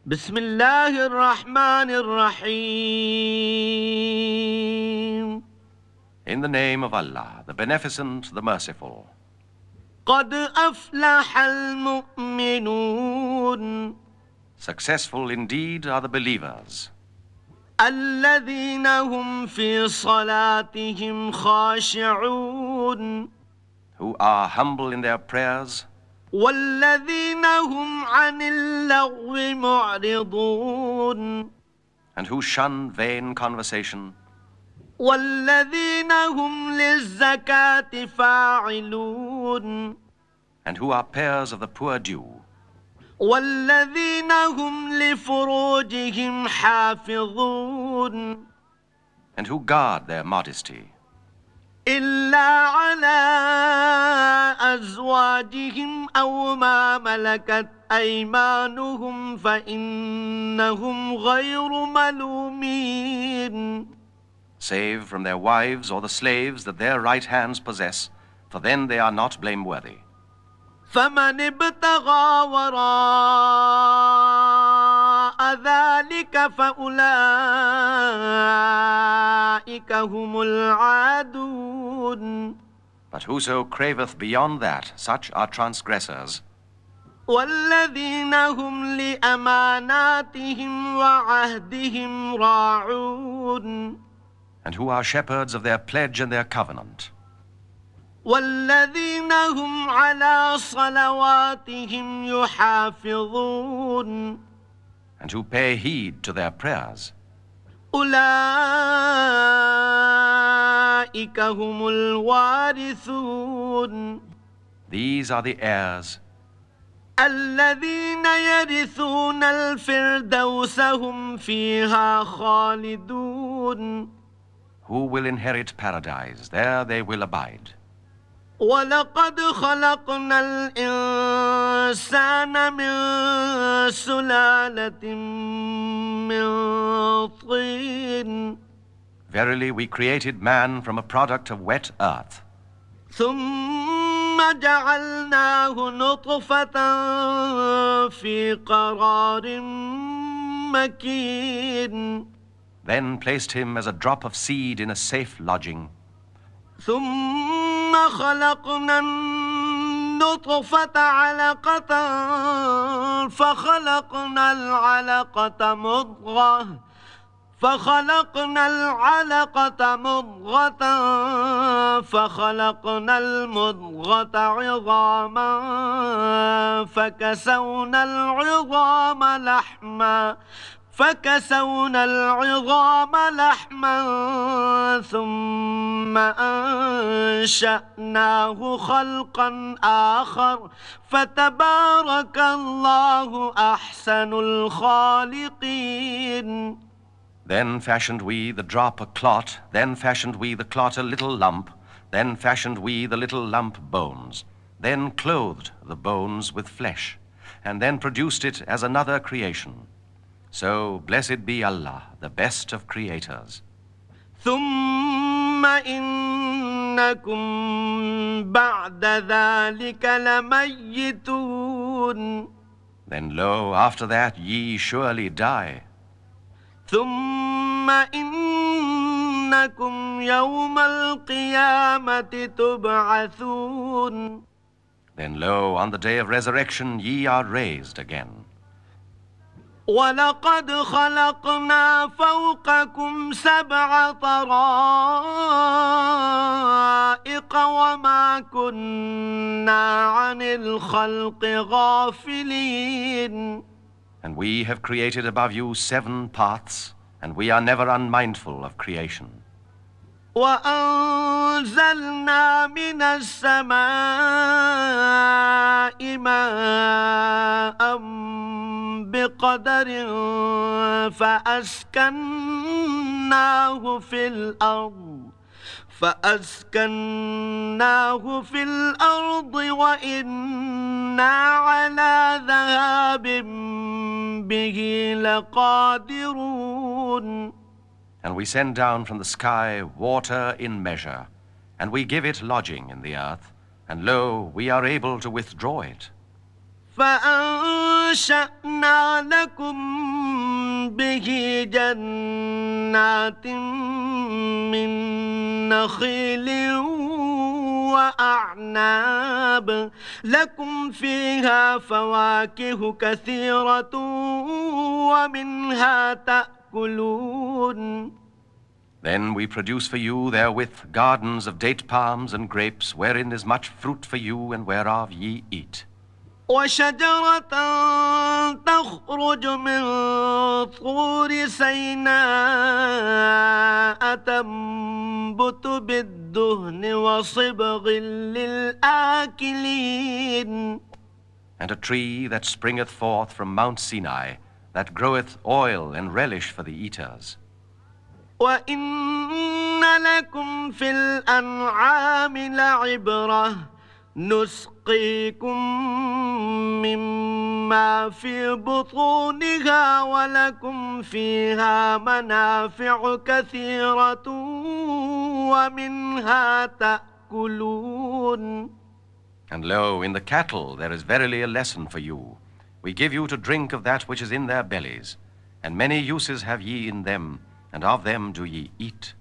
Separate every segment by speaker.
Speaker 1: بسم الله الرحمن الرحيم.
Speaker 2: In the name of Allah, the Beneficent, the Merciful.
Speaker 1: قد أفلح المؤمنون.
Speaker 2: Successful indeed are the believers,
Speaker 1: الذين هم في صلاتهم خاشعون.
Speaker 2: who are humble in their prayers,
Speaker 1: والذين هم عن اللغو معرضون.
Speaker 2: and who shun vain conversation,
Speaker 1: والذين هم للزكاة فاعلون.
Speaker 2: and who are payers of the poor due,
Speaker 1: والذين هم لفروجهم حافظون.
Speaker 2: and who guard their modesty,
Speaker 1: إلا على أزواجهم أو ما ملكت أيمانهم فإنهم غير ملومين.
Speaker 2: save from their wives or the slaves that their right hands possess, for then they are not blameworthy.
Speaker 1: فمن ابتغى وراء ذلك فأولئك هم العادون.
Speaker 2: But whoso craveth beyond that, such are transgressors,
Speaker 1: والذين هم لأماناتهم وعهدهم راعون.
Speaker 2: and who are shepherds of their pledge and their covenant,
Speaker 1: والذين هم على صلواتهم يحافظون.
Speaker 2: and who pay heed to their prayers.
Speaker 1: أولئك هم الوارثون.
Speaker 2: These are the heirs,
Speaker 1: الذين يرثون الفردوس هم فيها خالدون.
Speaker 2: who will inherit paradise. There they will abide.
Speaker 1: ولقد خلقنا الإنسان من سلالة من طين.
Speaker 2: Verily, we created man from a product of wet earth,
Speaker 1: ثم جعلناه نطفة في قرار مكين.
Speaker 2: then placed him as a drop of seed in a safe lodging,
Speaker 1: ثم خلقنا النطفة علقة فخلقنا العلقة مضغة فخلقنا المضغة عظاما فكسونا العظام لحما ثم أنشأناه خلقا آخر فتبارك الله أحسن الخالقين.
Speaker 2: then fashioned we the drop a clot, then fashioned we the clot a little lump, then fashioned we the little lump bones, then clothed the bones with flesh, and then produced it as another creation. So blessed be Allah, the best of creators.
Speaker 1: ثم إنكم بعد ذلك لميتون.
Speaker 2: Then lo, after that ye surely die.
Speaker 1: ثم إنكم يوم القيامة تبعثون.
Speaker 2: Then lo, on the day of resurrection ye are raised again.
Speaker 1: ولقد خلقنا فوقكم 7 طرائق وما كنا عن الخلق غافلين.
Speaker 2: And we have created above you 7 paths, and we are never unmindful of creation.
Speaker 1: وأنزلنا من السماء ماء بقدر فأسكناه في الأرض وإنا على ذهاب به لقادرون.
Speaker 2: And we send down from the sky water in measure, and we give it lodging in the earth, and lo, we are able to withdraw it.
Speaker 1: فأنشأنا أنشأنا لكم به جنات من نخيل وأعناب لكم فيها فواكه كثيرة ومنها تأكلون.
Speaker 2: Then we produce for you therewith gardens of date palms and grapes, wherein is much fruit for you, and whereof ye eat.
Speaker 1: وشجرة تخرج من طور سيناء تنبت بالدهن وصبغ للآكلين.
Speaker 2: And a tree that springeth forth from Mount Sinai, that groweth oil and relish for the eaters.
Speaker 1: وإن لكم في الأنعام لعبرة نسقيكم مما في بطونها ولكم فيها منافع كثيرة ومنها تأكلون.
Speaker 2: And lo, in the cattle there is verily a lesson for you. We give you to drink of that which is in their bellies, and many uses have ye in them, and of them do ye eat.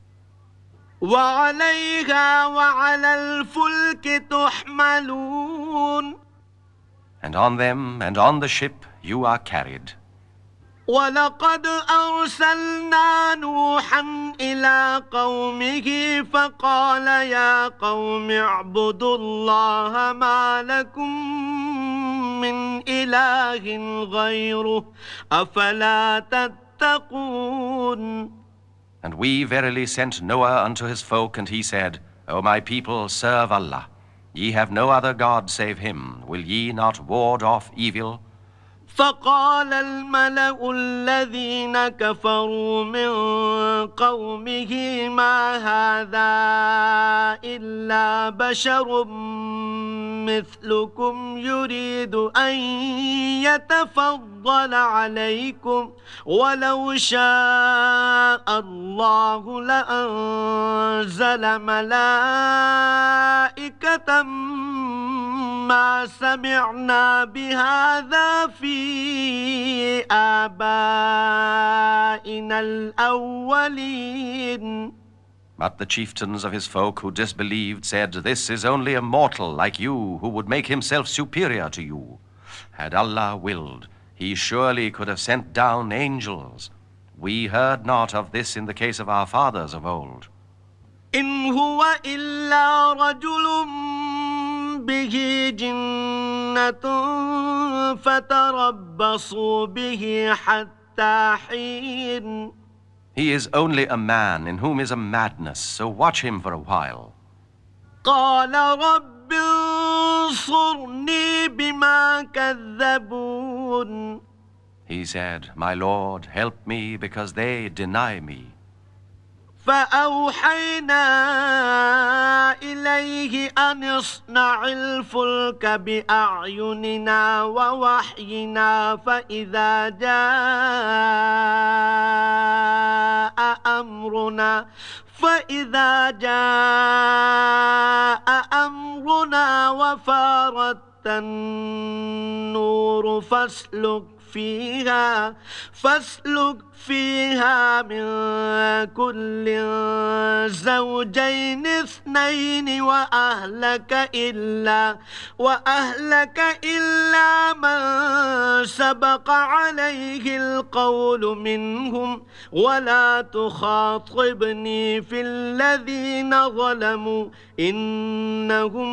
Speaker 1: وعليها وعلى الفلك تحملون.
Speaker 2: And on them and on the ship you are carried.
Speaker 1: ولقد أرسلنا نوحا إلى قومه فقال يا قوم اعبدوا الله ما لكم من إله غيره أفلا تتقون.
Speaker 2: And we verily sent Noah unto his folk, and he said, O my people, serve Allah. Ye have no other God save him. Will ye not ward off evil?
Speaker 1: فقال الملأ الذين كفروا من قومه ما هذا إلا بشر مثلكم يريد أن يتفضل عليكم ولو شاء الله لأنزل ملائكة ما سمعنا بهذا في آبائنا الأولين.
Speaker 2: But the chieftains of his folk who disbelieved said, This is only a mortal like you, who would make himself superior to you. Had Allah willed, he surely could have sent down angels. We heard not of this in the case of our fathers of old.
Speaker 1: إن هو إلا رجل به جنة فتربصوا به حتى حين.
Speaker 2: He is only a man in whom is a madness, so watch him for a while.
Speaker 1: قال رب انصرني بما كذبون.
Speaker 2: He said, My Lord, help me because they deny me.
Speaker 1: فأوحينا إليه أن اصنع الفلك بأعيننا ووحينا فإذا جاء أمرنا وفارت النور فاسلك فيها من كل زوجين اثنين وأهلك إلا من سبق عليه القول منهم ولا تخاطبني في الذين ظلموا إنهم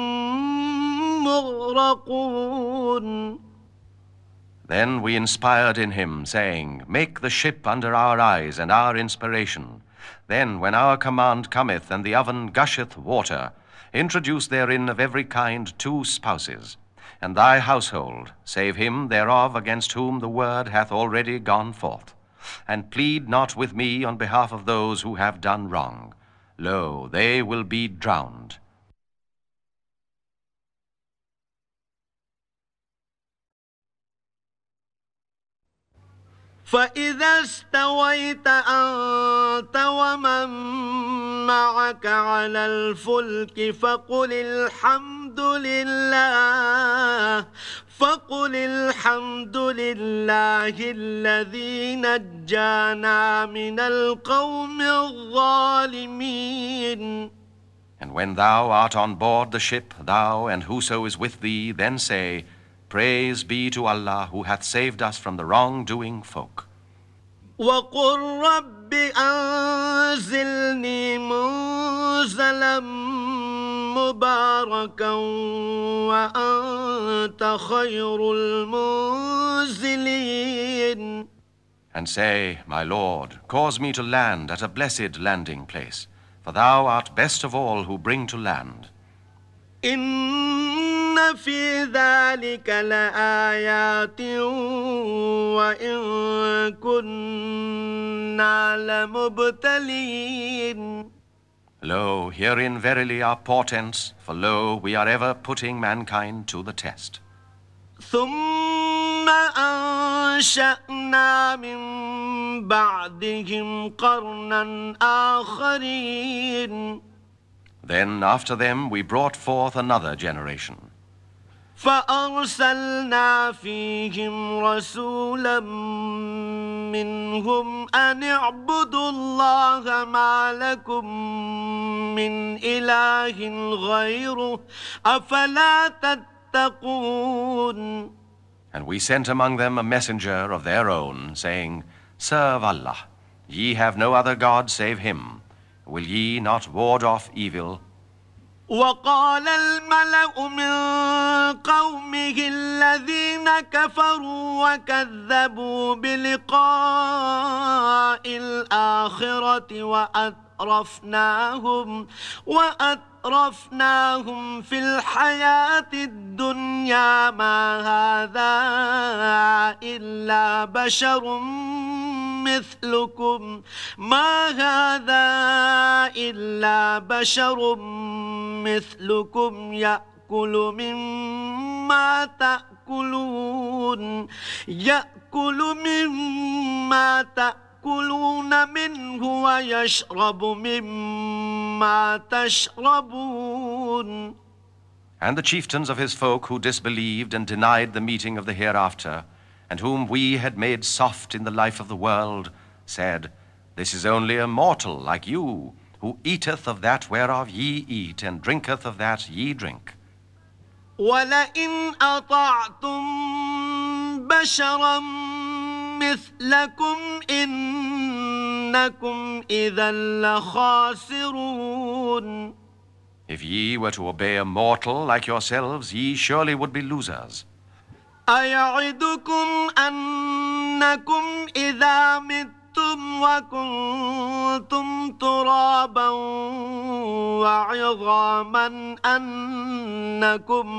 Speaker 1: مغرقون.
Speaker 2: Then we inspired in him, saying, Make the ship under our eyes and our inspiration. Then, when our command cometh, and the oven gusheth water, introduce therein of every kind 2 spouses, and thy household, save him thereof against whom the word hath already gone forth. And plead not with me on behalf of those who have done wrong. Lo, they will be drowned.
Speaker 1: فإذا استويت أنت ومن معك على الفلك فقل الحمد لله الذي نجانا من القوم الظالمين.
Speaker 2: And when thou art on board the ship, thou and whoso is with thee, then say, Praise be to Allah who hath saved us from the wrong-doing folk.
Speaker 1: وقل رب أنزلني منزلا مباركا وأنت خير المنزلين.
Speaker 2: And say, My Lord, cause me to land at a blessed landing place, for thou art best of all who bring to land.
Speaker 1: إن في ذلك لآيات وإن كنا لمبتلين.
Speaker 2: Lo, herein verily are portents, for lo, we are ever putting mankind to the test.
Speaker 1: ثم أنشأنا من بعدهم قرنا آخرين.
Speaker 2: Then after them we brought forth another generation.
Speaker 1: فأرسلنا فيهم رسولا منهم أن اعبدوا الله ما لكم من إله غيره أفلا تتقون.
Speaker 2: And we sent among them a messenger of their own, saying, Serve Allah, ye have no other God save Him. Will ye not ward off evil?
Speaker 1: وقال الملأ من قومه الذين كفروا وكذبوا بلقاء الآخرة وأترفناهم في الحياة الدنيا ما هذا إلا بشر مثلكم يأكل مما تأكلون منه ويشرب مما تشربون.
Speaker 2: And the chieftains of his folk who disbelieved and denied the meeting of the hereafter, and whom we had made soft in the life of the world, said, This is only a mortal like you, who eateth of that whereof ye eat, and drinketh of that ye drink.
Speaker 1: وَلَئِنْ أَطَعْتُمْ بَشَرًا مِثْلَكُمْ إِنَّكُمْ إِذًا لَخَاسِرُونَ.
Speaker 2: If ye were to obey a mortal like yourselves, ye surely would be losers.
Speaker 1: أَيَعِدُكُمْ أَنَّكُمْ إِذَا مِتُّمْ وَكُنْتُمْ تُرَابًا وَعِظَامًا أَنَّكُمْ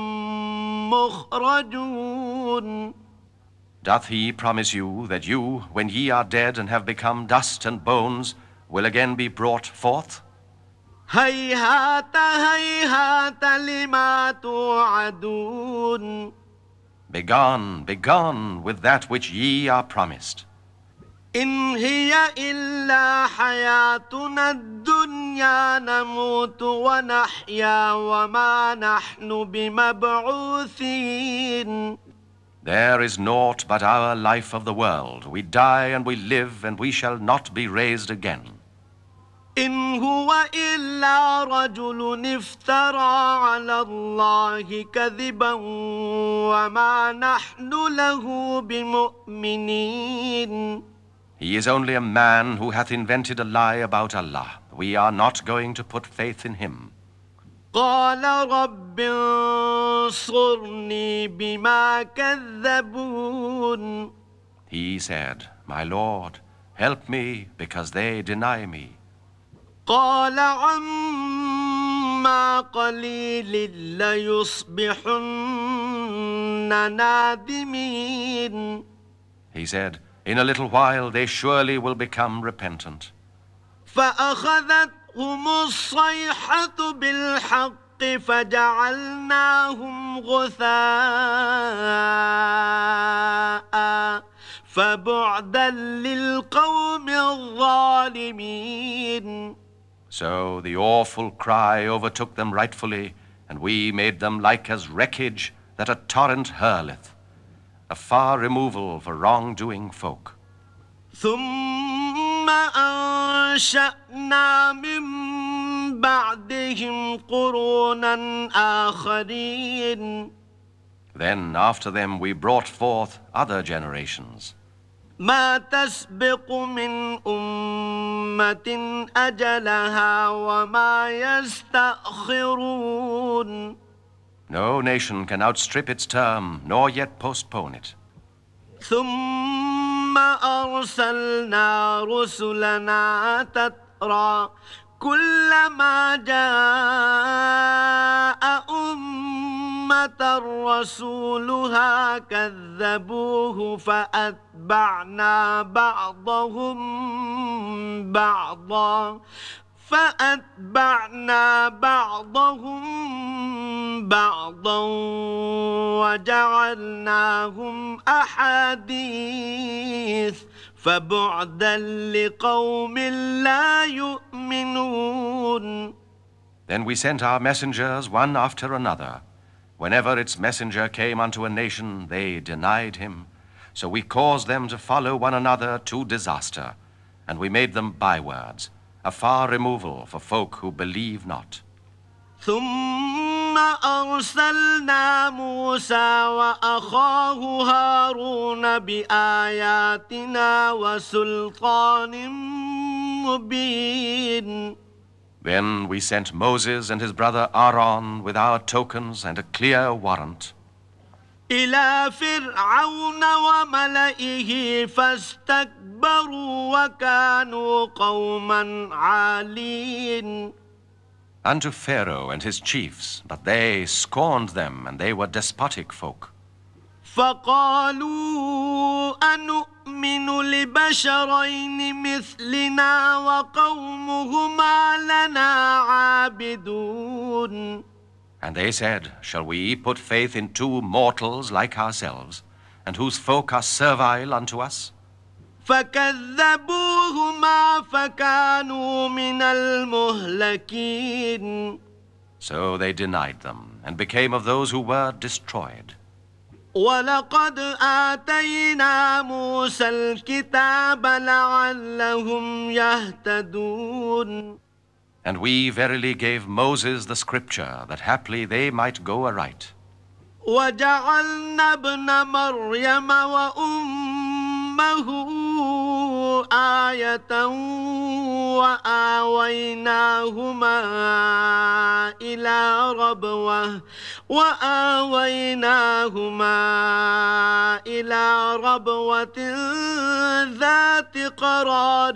Speaker 1: مُخْرَجُونَ.
Speaker 2: Doth he promise you that you, when ye are dead and have become dust and bones, will again be brought forth?
Speaker 1: هَيْهَاتَ هَيْهَاتَ لِمَا تُوعَدُونَ.
Speaker 2: Begone, begone with that which ye are promised.
Speaker 1: إن هي إلا حياتنا الدنيا نموت ونحيا وما نحن بمبعوثين.
Speaker 2: There is naught but our life of the world. We die and we live, and we shall not be raised again.
Speaker 1: إن هو إلا رجل افترى على الله كذبا وما نحن له بمؤمنين.
Speaker 2: He is only a man who hath invented a lie about Allah. We are not going to put faith in him.
Speaker 1: قال رب انصرني بما كذبون.
Speaker 2: He said, My Lord, help me because they deny me.
Speaker 1: قال عما قليل ليصبحن نادمين.
Speaker 2: He said, In a little while they surely will become repentant.
Speaker 1: فأخذتهم الصيحة بالحق فجعلناهم غثاء فبعدا للقوم الظالمين.
Speaker 2: So the awful cry overtook them rightfully, and we made them like as wreckage that a torrent hurleth, a far removal for wrong-doing folk.
Speaker 1: ثم أنشأنا من بعدهم قرونا آخرين.
Speaker 2: Then after them we brought forth other generations.
Speaker 1: ما تسبق من أمة أجلها وما يستأخرون.
Speaker 2: No nation can outstrip its term, nor yet postpone it.
Speaker 1: ثم أرسلنا رسلنا تترى كلما جاء أمة رسولها كذبوه فأتبعنا بعضهم بعضا وجعلناهم أحاديث فبعدا لقوم لا يؤمنون.
Speaker 2: Then we sent our messengers one after another. Whenever its messenger came unto a nation, they denied him. So we caused them to follow one another to disaster, and we made them bywords, a far removal for folk who believe not.
Speaker 1: ثم أرسلنا موسى وأخاه هارون بآياتنا وسلطان مبين.
Speaker 2: Then we sent Moses and his brother Aaron with our tokens and a clear warrant
Speaker 1: إلى فرعون وملئه فاستكبروا وكانوا قوما عالين.
Speaker 2: unto Pharaoh and his chiefs, but they scorned them, and they were despotic folk.
Speaker 1: فقالوا أنؤمن لبشرين مثلنا وقومهما لنا عابدون.
Speaker 2: And they said, shall we put faith in two mortals like ourselves, and whose folk are servile unto us?
Speaker 1: فكذبوهما فكانوا من المهلكين.
Speaker 2: So they denied them, and became of those who were destroyed.
Speaker 1: ولقد آتينا موسى الكتاب لعلهم يهتدون.
Speaker 2: And we verily gave Moses the scripture, that haply they might go aright.
Speaker 1: وجعلنا ابن مريم وأمه آية وآويناهما إلى ربوة ذات قرار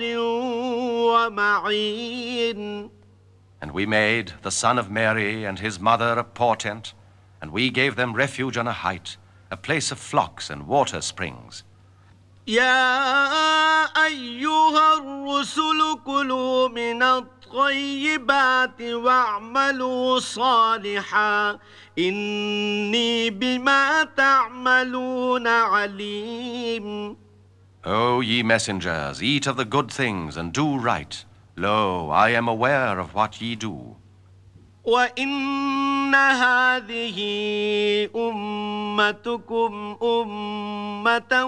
Speaker 1: ومعين.
Speaker 2: And we made the son of Mary and his mother a portent, and we gave them refuge on a height, a place of flocks and water springs.
Speaker 1: يا أيها الرسل كلوا من الطيبات واعملوا صالحا إني بما تعملون عليم.
Speaker 2: O ye messengers, eat of the good things and do right. Lo, I am aware of what ye do.
Speaker 1: وإن هذه أمتكم أمة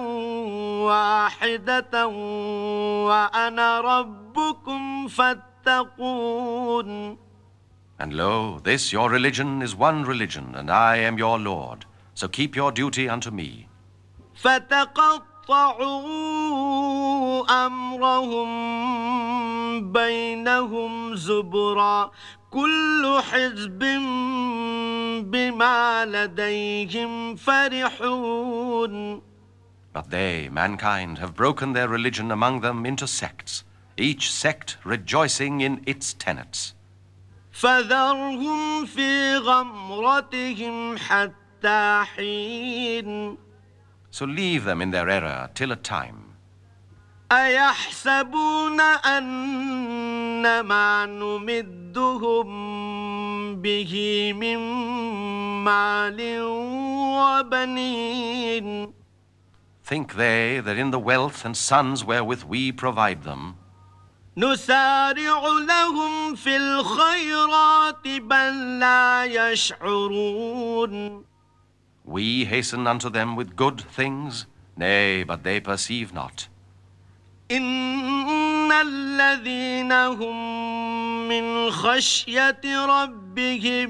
Speaker 1: واحدة وأنا ربكم فاتقون.
Speaker 2: And lo, this your religion is one religion, and I am your Lord. So keep your duty unto me.
Speaker 1: فتقطعوا أمرهم بينهم زبرا كل حزب بما لديهم فرحون.
Speaker 2: But they, mankind, have broken their religion among them into sects, each sect rejoicing in its tenets.
Speaker 1: فذرهم في غمرتهم حتى حين.
Speaker 2: So leave them in their error till a time.
Speaker 1: أيحسبون أن ما نمدهم به من مال وبنين.
Speaker 2: Think they that in the wealth and sons wherewith we provide them,
Speaker 1: نسارع لهم في الخيرات بل لا يشعرون.
Speaker 2: We hasten unto them with good things? Nay, but they perceive not.
Speaker 1: إن الذين هم من خشية ربهم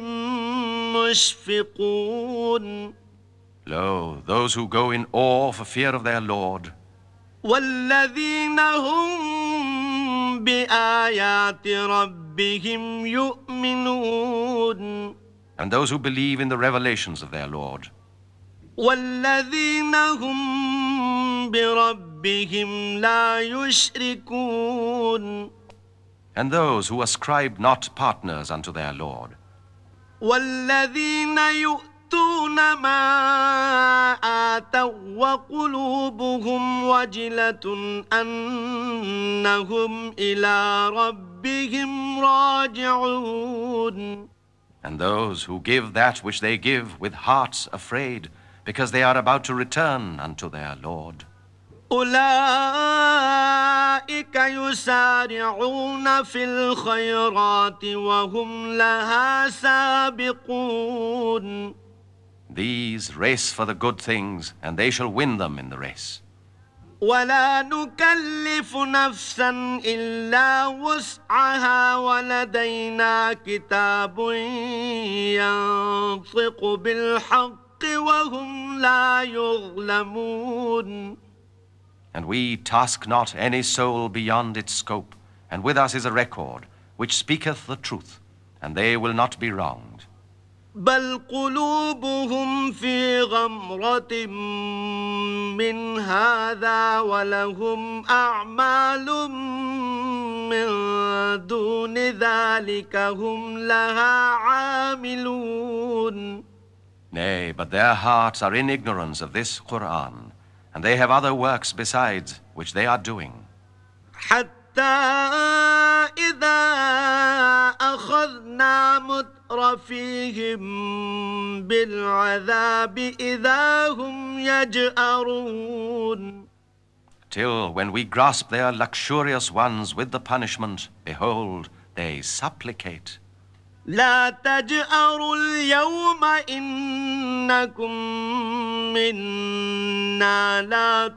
Speaker 1: مشفقون.
Speaker 2: Lo, those who go in awe for fear of their Lord.
Speaker 1: والذين هم بآيات ربهم يؤمنون.
Speaker 2: And those who believe in the revelations of their Lord.
Speaker 1: والذين هم بربهم لا يشركون.
Speaker 2: And those who ascribe not partners unto their Lord.
Speaker 1: والذين يؤتون ما آتوا وقلوبهم وجلة أنهم إلى ربهم راجعون.
Speaker 2: And those who give that which they give with hearts afraid, because they are about to return unto their Lord.
Speaker 1: أولئك يسارعون في الخيرات وهم لها سابقون.
Speaker 2: These race for the good things, and they shall win them in the race.
Speaker 1: ولا نكلف نفسا إلا وسعها ولدينا كتاب ينطق بالحق وهم لا يظلمون.
Speaker 2: And we task not any soul beyond its scope, and with us is a record, which speaketh the truth, and they will not be wronged.
Speaker 1: بل قلوبهم في غمرة من هذا ولهم أعمال من دون ذلك هم لها عاملون.
Speaker 2: Nay, but their hearts are in ignorance of this Qur'an, and they have other works besides which they are doing.
Speaker 1: حتى إذا أخذنا مترفيهم بالعذاب إذا هم يجأرون.
Speaker 2: Till when we grasp their luxurious ones with the punishment, behold, they supplicate.
Speaker 1: لا تجأروا اليوم إنكم منا لا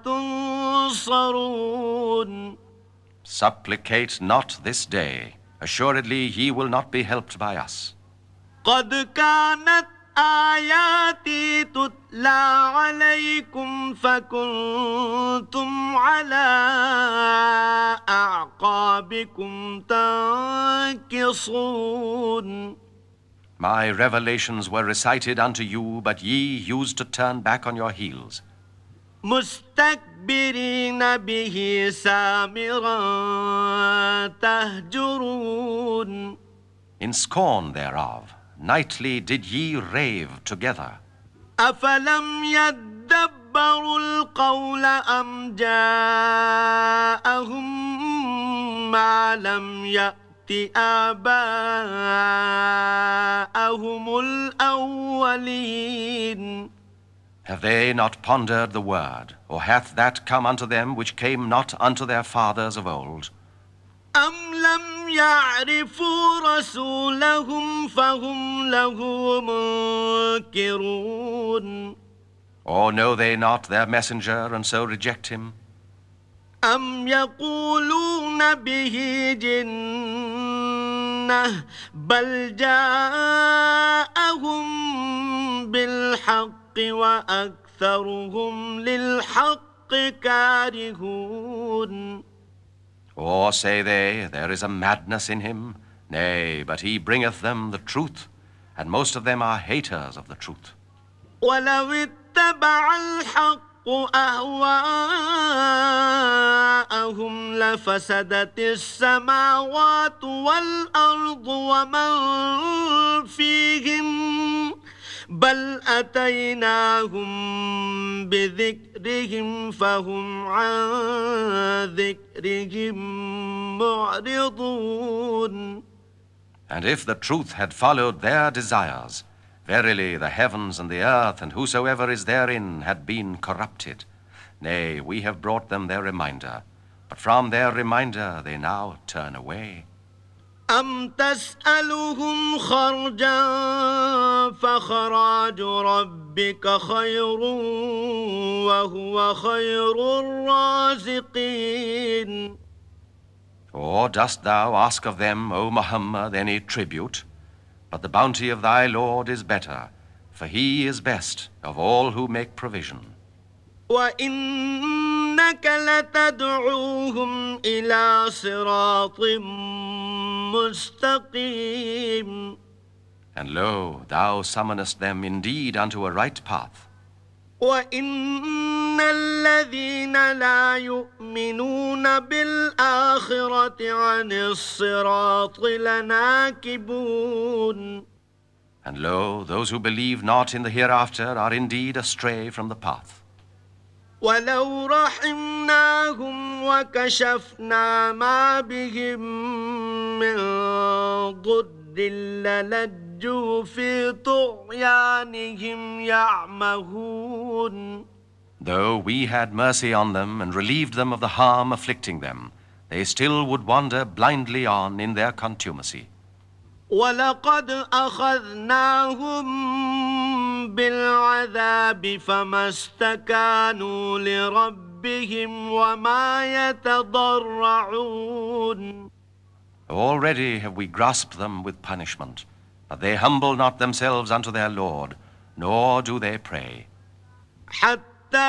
Speaker 1: تنصرون.
Speaker 2: Supplicate not this day. Assuredly, ye will not be helped by us.
Speaker 1: قد كانت آياتي تتلى عليكم فكنتم على أعقابكم تنكصون.
Speaker 2: My revelations were recited unto you, but ye used to turn back on your heels.
Speaker 1: مستكبرين به سامرا تهجرون.
Speaker 2: In scorn thereof, nightly did ye rave together.
Speaker 1: أفلم يدبروا القول أم جاءهم ما لم يأت آباءهم الأولين.
Speaker 2: Have they not pondered the word, or hath that come unto them which came not unto their fathers of old?
Speaker 1: أم لم يعرفوا رسولهم فهم له منكرون.
Speaker 2: Or know they not their messenger, and so reject him?
Speaker 1: أم يقولون به جنة بل جاءهم بالحق وأكثرهم للحق كارهون.
Speaker 2: Or say they, there is a madness in him? Nay, but he bringeth them the truth, and most of them are haters of the truth.
Speaker 1: ولو اتبع الحق أهواءهم لفسدت السماوات والأرض ومن فيهن بل أتيناهم بذكرهم فهم عن ذكرهم معرضون.
Speaker 2: And if the truth had followed their desires, verily the heavens and the earth and whosoever is therein had been corrupted. Nay, we have brought them their reminder, but from their reminder they now turn away.
Speaker 1: أم تسألهم خرجا فخراج ربك خير وهو خير الرازقين.
Speaker 2: Or dost thou ask of them, O Muhammad, any tribute? But the bounty of thy Lord is better, for he is best of all who make provision.
Speaker 1: وإنك لتدعوهم إلى صراط مستقيم.
Speaker 2: And lo, thou summonest them indeed unto a right path.
Speaker 1: وإن الذين لا يؤمنون بالآخرة عن الصراط لناكبون.
Speaker 2: And lo, those who believe not in the hereafter are indeed astray from the path.
Speaker 1: ولو رحمناهم وكشفنا ما بهم من ضر للجوا في طغيانهم يعمهون.
Speaker 2: Though we had mercy on them and relieved them of the harm afflicting them, they still would wander blindly on in their contumacy.
Speaker 1: ولقد أخذناهم بالعذاب فما استكانوا لربهم وما يتضرعون.
Speaker 2: Already have we grasped them with punishment, but they humble not themselves unto their Lord, nor do they pray.
Speaker 1: حتى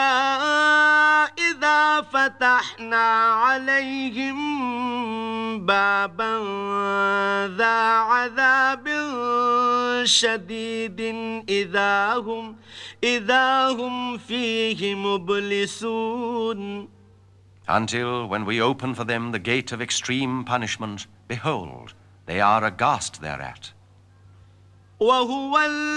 Speaker 1: إذا فتحنا عليهم بابا ذا عذاب شديد إذا هم فيه مبلسون.
Speaker 2: Until when we open for them the gate of extreme punishment, behold, they are aghast thereat.
Speaker 1: وهو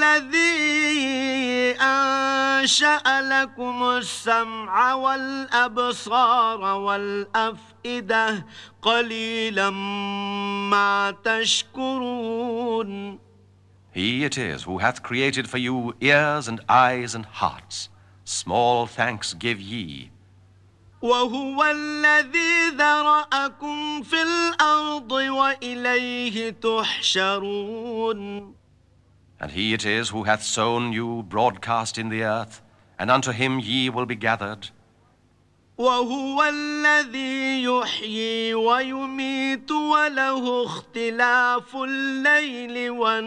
Speaker 1: الذي أنشأ لكم السمع والأبصار والأفئدة قليلا ما تشكرون.
Speaker 2: He it is who hath created for you ears and eyes and hearts. Small thanks give ye.
Speaker 1: وهو الذي ذرأكم في الأرض وإليه تحشرون.
Speaker 2: And he it is who hath sown you broadcast in the earth, and unto him ye will be gathered.
Speaker 1: وهو الذي يحيي ويميت وله اختلاف الليل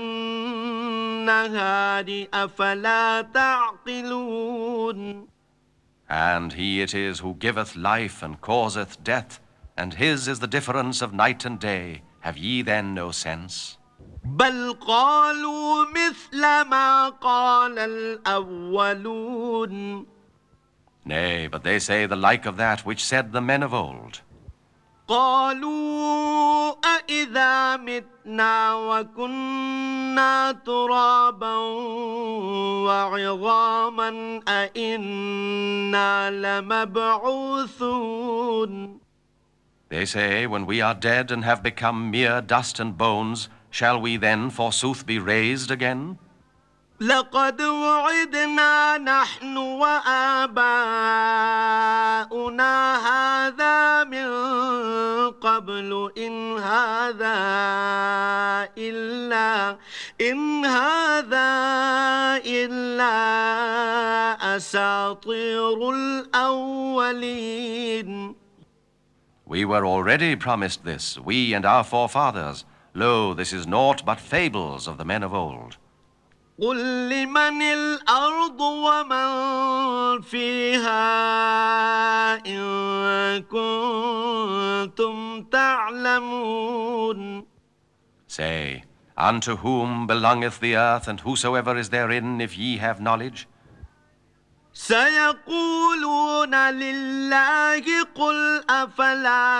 Speaker 1: والنهار أفلا تعقلون.
Speaker 2: And he it is who giveth life and causeth death, and his is the difference of night and day. Have ye then no sense?
Speaker 1: بل قالوا مثل ما قال الأولون.
Speaker 2: Nay, but they say the like of that which said the men of old.
Speaker 1: قالوا أإذا متنا وكنا ترابا وعظاما أإنا لمبعوثون.
Speaker 2: They say, when we are dead and have become mere dust and bones, shall we then forsooth be raised again?
Speaker 1: لقد وعدنا نحن وآباؤنا هذا من قبل إن هذا إلا أساطير الأولين.
Speaker 2: We were already promised this, we and our forefathers. Lo, this is naught but fables of the men of old.
Speaker 1: قل لمن الأرض ومن فيها إن كنتم تعلمون.
Speaker 2: Say, unto whom belongeth the earth, and whosoever is therein, if ye have knowledge?
Speaker 1: سيقولون لله قل أفلا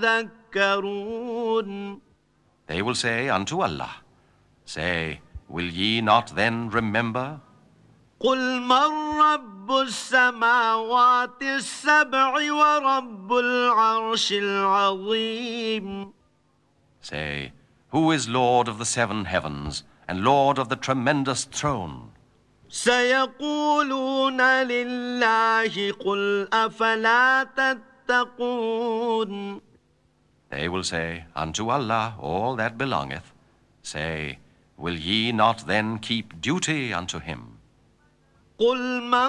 Speaker 1: تذكرون.
Speaker 2: They will say, unto Allah. Say, will ye not then remember?
Speaker 1: قل من رب السماوات السبع ورب العرش العظيم.
Speaker 2: Say, who is Lord of the 7 heavens, and Lord of the tremendous throne?
Speaker 1: سيقولون لله قل أفلا تتقون.
Speaker 2: They will say, Unto Allah all that belongeth. Say, will ye not then keep duty unto him?
Speaker 1: قل من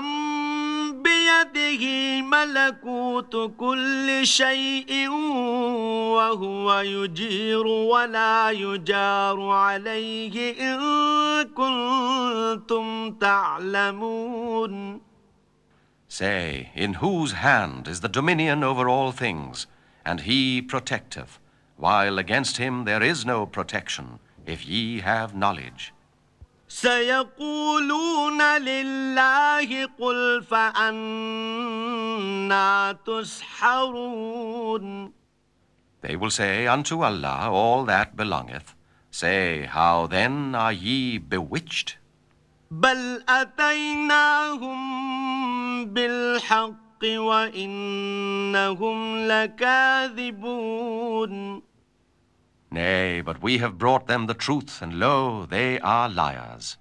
Speaker 1: بيده ملكوت كل شيء وهو يجير ولا يجار عليه إن كنتم تعلمون.
Speaker 2: Say, in whose hand is the dominion over all things, and he protecteth, while against him there is no protection, if ye have knowledge.
Speaker 1: سيقولون لله قل فأنا تسحرون.
Speaker 2: They will say, Unto Allah all that belongeth. Say, how then are ye bewitched?
Speaker 1: بل أتيناهم بالحق وإنهم لكاذبون.
Speaker 2: Nay, but we have brought them the truth, and lo, they are liars.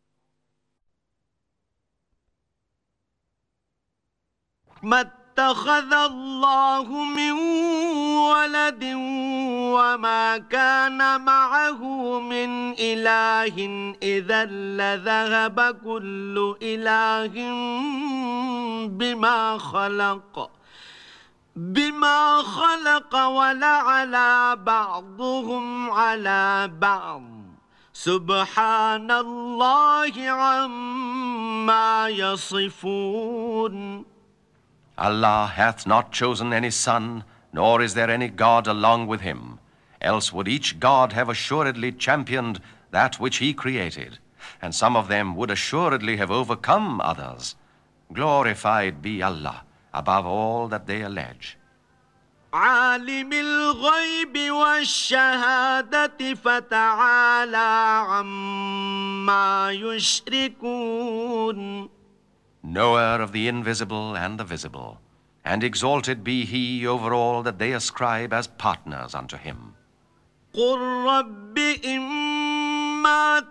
Speaker 1: ما اتخذ الله من ولد وما كان معه من إله إذا لذهب كل إله بما خلق ولعلى بعضهم على بعض سبحان الله عما يصفون.
Speaker 2: Allah hath not chosen any son, nor is there any God along with him. Else would each God have assuredly championed that which he created, and some of them would assuredly have overcome others. Glorified be Allah above all that they allege.
Speaker 1: عالم الغيب والشهادة فتعالى عما يشركون.
Speaker 2: Knower of the invisible and the visible, and exalted be he over all that they ascribe as partners unto him.
Speaker 1: قل رب إما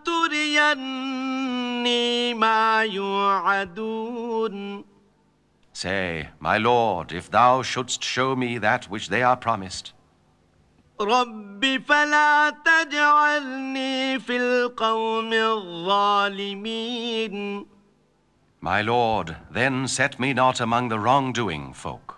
Speaker 1: تريني ما يوعدون.
Speaker 2: Say, My Lord, if thou shouldst show me that which they are promised.
Speaker 1: رب فلا تجعلني في القوم الظالمين.
Speaker 2: My Lord, then set me not among the wrongdoing folk.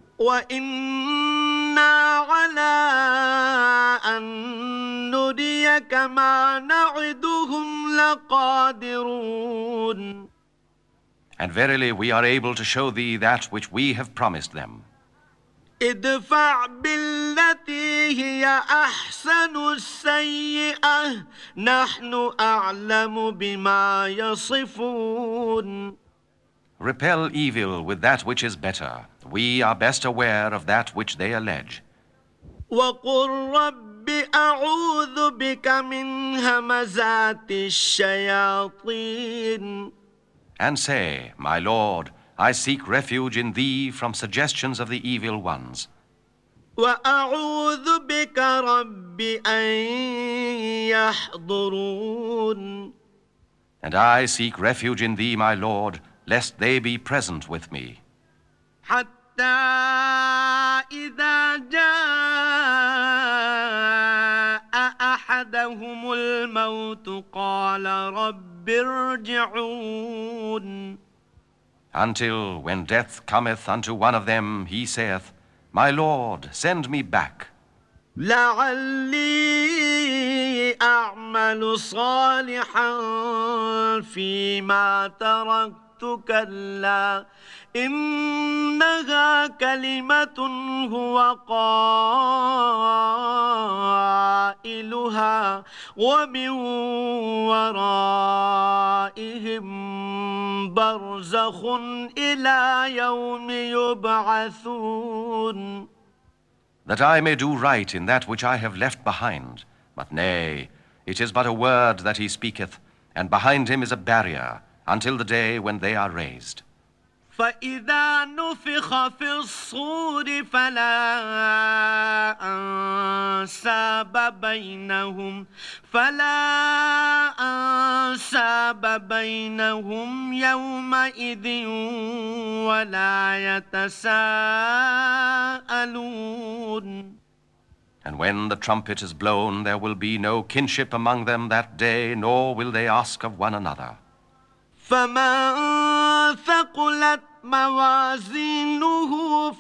Speaker 1: وإنا على أن نريك ما نعدهم لقادرون.
Speaker 2: And verily we are able to show thee that which we have promised them.
Speaker 1: ادفع بالتي هي أحسن السيئة نحن أعلم بما يصفون.
Speaker 2: Repel evil with that which is better. We are best aware of that which they allege.
Speaker 1: وقل رب أعوذ بك من همزات الشياطين.
Speaker 2: And say, My Lord, I seek refuge in thee from suggestions of the evil ones.
Speaker 1: وأعوذ بك رب أن يحضرون.
Speaker 2: And I seek refuge in thee, my Lord, lest they be present with me.
Speaker 1: حتى إذا جاء أحدهم الموت قال رب ارجعون.
Speaker 2: Until when death cometh unto one of them, he saith, My Lord, send me back.
Speaker 1: لعلي أعمل صالحا فيما تركت كلا إنها كلمة هو قائلها ومن ورائهم برزخ إلى يوم يبعثون.
Speaker 2: That I may do right in that which I have left behind. But nay, it is but a word that he speaketh, and behind him is a barrier, until the day when they are raised.
Speaker 1: فإذا نفخ في الصور فلا أنساب بينهم يومئذ ولا يتساءلون.
Speaker 2: And when the trumpet is blown, there will be no kinship among them that day, nor will they ask of one another.
Speaker 1: فمن ثقلت موازينه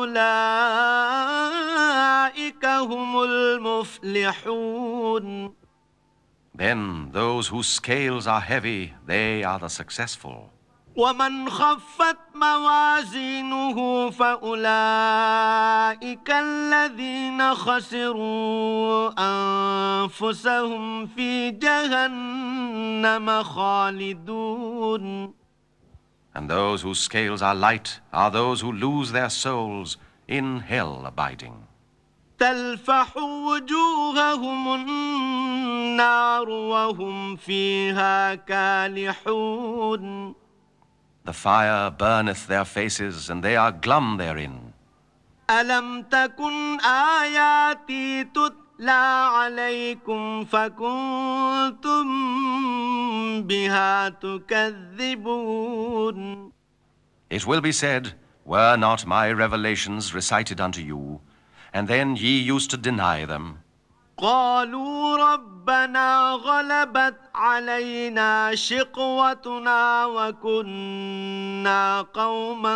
Speaker 1: فأولئك هم المفلحون.
Speaker 2: Then those whose scales are heavy, they are the successful.
Speaker 1: ومن خفت موازينه فأولئك الذين خسروا أنفسهم في جهنم خالدون.
Speaker 2: And those whose scales are light are those who lose their souls in hell abiding.
Speaker 1: تلفح وجوههم النار وهم فيها كالحون.
Speaker 2: The fire burneth their faces, and they are glum therein.
Speaker 1: ألم تكن آياتي تتلى عليكم فكنتم بها تكذبون.
Speaker 2: It will be said, were not my revelations recited unto you, and then ye used to deny them.
Speaker 1: قالوا ربنا غلبت علينا شقوتنا وكنا قوما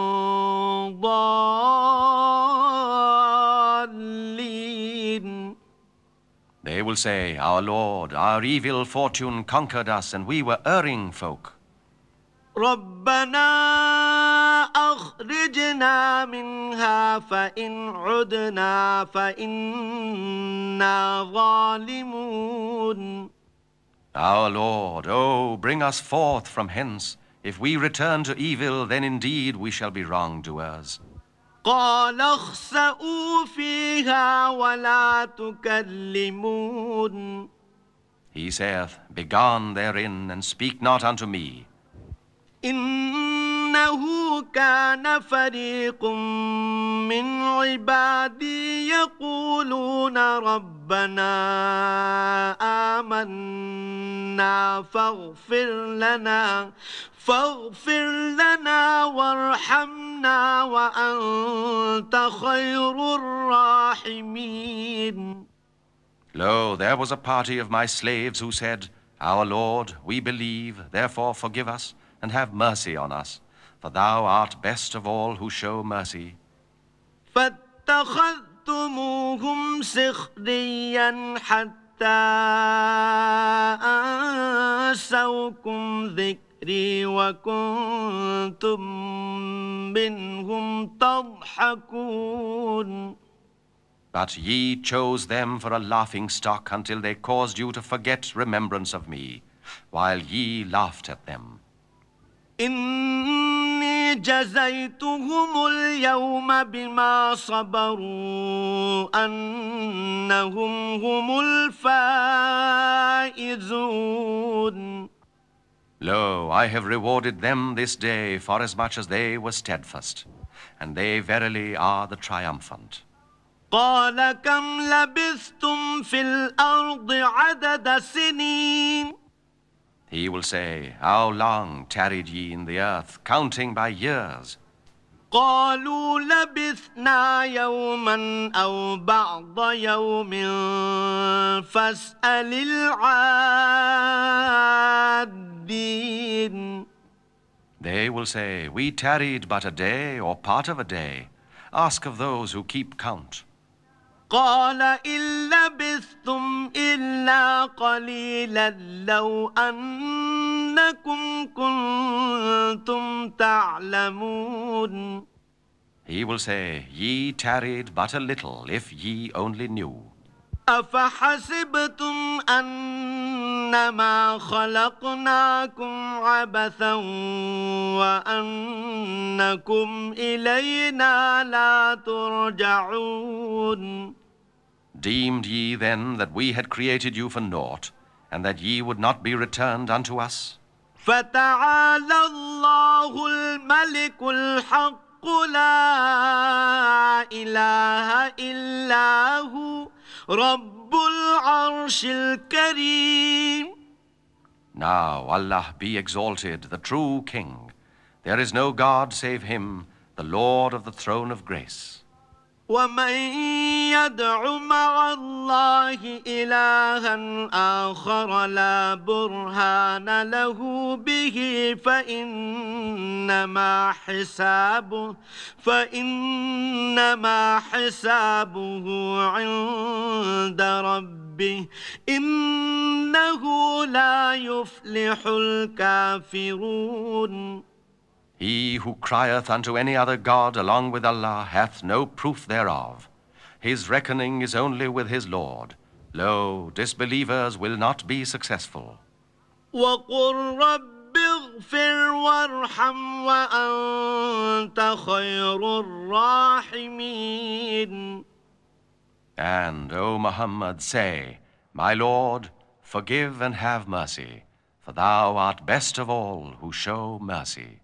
Speaker 1: ضالين.
Speaker 2: They will say, Our Lord, our evil fortune conquered us, and we were erring folk.
Speaker 1: ربنا أخرجنا منها فإن عدنا فإنا ظالمون.
Speaker 2: Our Lord, oh, bring us forth from hence. If we return to evil, then indeed we shall be wrongdoers.
Speaker 1: قال اخسئوا فيها ولا تكلمون.
Speaker 2: He saith, Begone therein, and speak not unto me.
Speaker 1: إنه كان فريق من عبادي يقولون ربنا آمنا فاغفر لنا وارحمنا وأنت خير الراحمين.
Speaker 2: Lo, there was a party of my slaves who said, Our Lord, we believe, therefore forgive us, and have mercy on us, for thou art best of all who show mercy.
Speaker 1: فاتخذتموهم سخريا حتى أنسوكم ذكري وكنتم منهم تضحكون.
Speaker 2: But ye chose them for a laughing stock until they caused you to forget remembrance of me, while ye laughed at them.
Speaker 1: إني جزيتهم اليوم بما صبروا أنهم هم الفائزون.
Speaker 2: Lo, I have rewarded them this day forasmuch as they were steadfast, and they verily are the triumphant.
Speaker 1: قال كم لبثتم في الأرض عدد سنين.
Speaker 2: He will say, How long tarried ye in the earth, counting by years?
Speaker 1: قالوا لبثنا يوما أو بعض يوم فاسأل العادين.
Speaker 2: They will say, We tarried but a day or part of a day. Ask of those who keep count.
Speaker 1: قال إن لبثتم إلا قليلا لو أنكم كنتم تعلمون.
Speaker 2: He will say, Ye tarried but a little, if ye only knew.
Speaker 1: أفحسبتم أنما خلقناكم عبثا وأنكم إلينا لا ترجعون.
Speaker 2: Deemed ye then that we had created you for naught, and that ye would not be returned unto us?
Speaker 1: فتعالى الله الملك الحق لا إله إلا هو رب العرش الكريم.
Speaker 2: Now Allah be exalted, the true King. There is no God save Him, the Lord of the throne of grace.
Speaker 1: ومن يدع مع الله إلها آخر لا برهان له به فإنما حسابه عند ربه إنه لا يفلح الكافرون.
Speaker 2: He who crieth unto any other god along with Allah hath no proof thereof. His reckoning is only with his Lord. Lo, disbelievers will not be successful.
Speaker 1: وَقُلْ رَبِّ اغْفِرْ وَارْحَمْ وَأَنْتَ خَيْرُ الرَّاحِمِينَ.
Speaker 2: And, O Muhammad, say, My Lord, forgive and have mercy, for thou art best of all who show mercy.